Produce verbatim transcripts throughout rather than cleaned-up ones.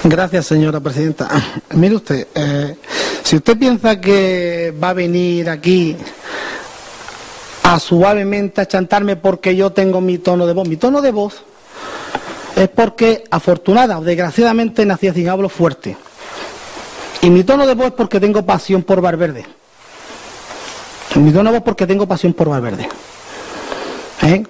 Gracias, señora presidenta. Mire usted, eh, si usted piensa que va a venir aquí a suavemente a chantarme porque yo tengo mi tono de voz, mi tono de voz es porque afortunada o desgraciadamente nací sin hablo fuerte. Y mi tono de voz es porque tengo pasión por Valverde. Y mi tono de voz es porque tengo pasión por Valverde. ¿Eh?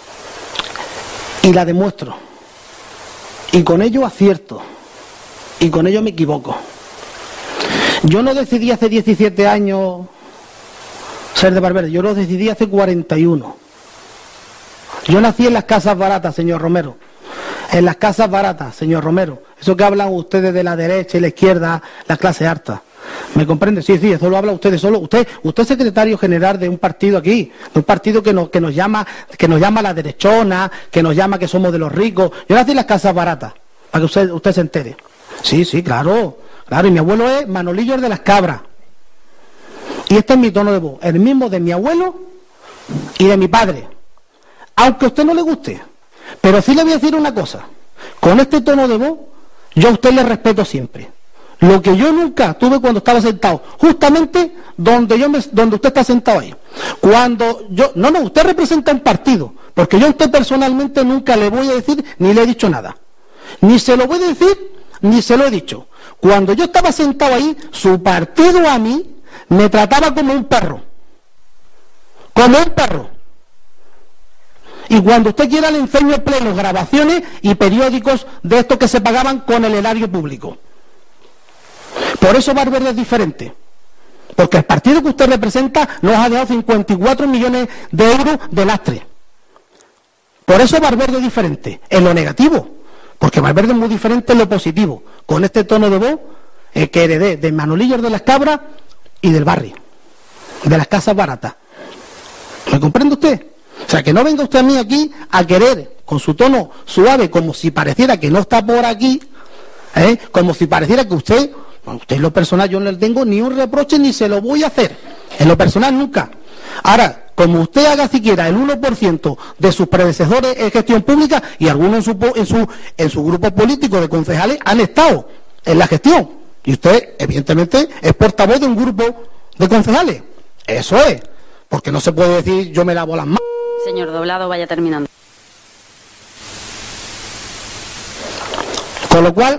Y la demuestro. Y con ello acierto. Y con ello me equivoco. Yo no decidí hace diecisiete años ser de Valverde, yo lo decidí hace cuarenta y uno. Yo nací en las casas baratas, señor Romero. En las casas baratas, señor Romero. Eso que hablan ustedes de la derecha y la izquierda, la clase alta. ¿Me comprende? Sí, sí, eso lo hablan ustedes solo. Usted, usted es secretario general de un partido aquí, de un partido que nos, que nos llama, que nos llama la derechona, que nos llama que somos de los ricos. Yo nací en las casas baratas, para que usted, usted se entere. Sí, sí, claro, claro, y mi abuelo es Manolillo de las Cabras. Y este es mi tono de voz, el mismo de mi abuelo y de mi padre. Aunque a usted no le guste. Pero sí le voy a decir una cosa. Con este tono de voz, yo a usted le respeto siempre. Lo que yo nunca tuve cuando estaba sentado, justamente donde yo me, donde usted está sentado ahí. Cuando yo, no, no, usted representa un partido, porque yo a usted personalmente nunca le voy a decir ni le he dicho nada. Ni se lo voy a decir, ni se lo he dicho. Cuando yo estaba sentado ahí, su partido a mí me trataba como un perro. Como un perro. Y cuando usted quiera le enseño plenos, grabaciones y periódicos de estos que se pagaban con el erario público. Por eso Valverde es diferente. Porque el partido que usted representa nos ha dejado cincuenta y cuatro millones de euros de lastre. Por eso Valverde es diferente, en lo negativo. Porque Valverde es muy diferente en lo positivo. Con este tono de voz eh, que heredé de Manolillo de las Cabras y del barrio. De las casas baratas. ¿Me comprende usted? O sea, que no venga usted a mí aquí a querer, con su tono suave, como si pareciera que no está por aquí, ¿eh? Como si pareciera que usted, bueno, usted en lo personal yo no le tengo ni un reproche ni se lo voy a hacer. En lo personal nunca. Ahora, como usted haga siquiera el uno por ciento de sus predecesores en gestión pública, y algunos en su, en su, en su grupo político de concejales han estado en la gestión, y usted evidentemente es portavoz de un grupo de concejales. Eso es. Porque no se puede decir yo me lavo las manos. Señor Doblado, vaya terminando. Con lo cual,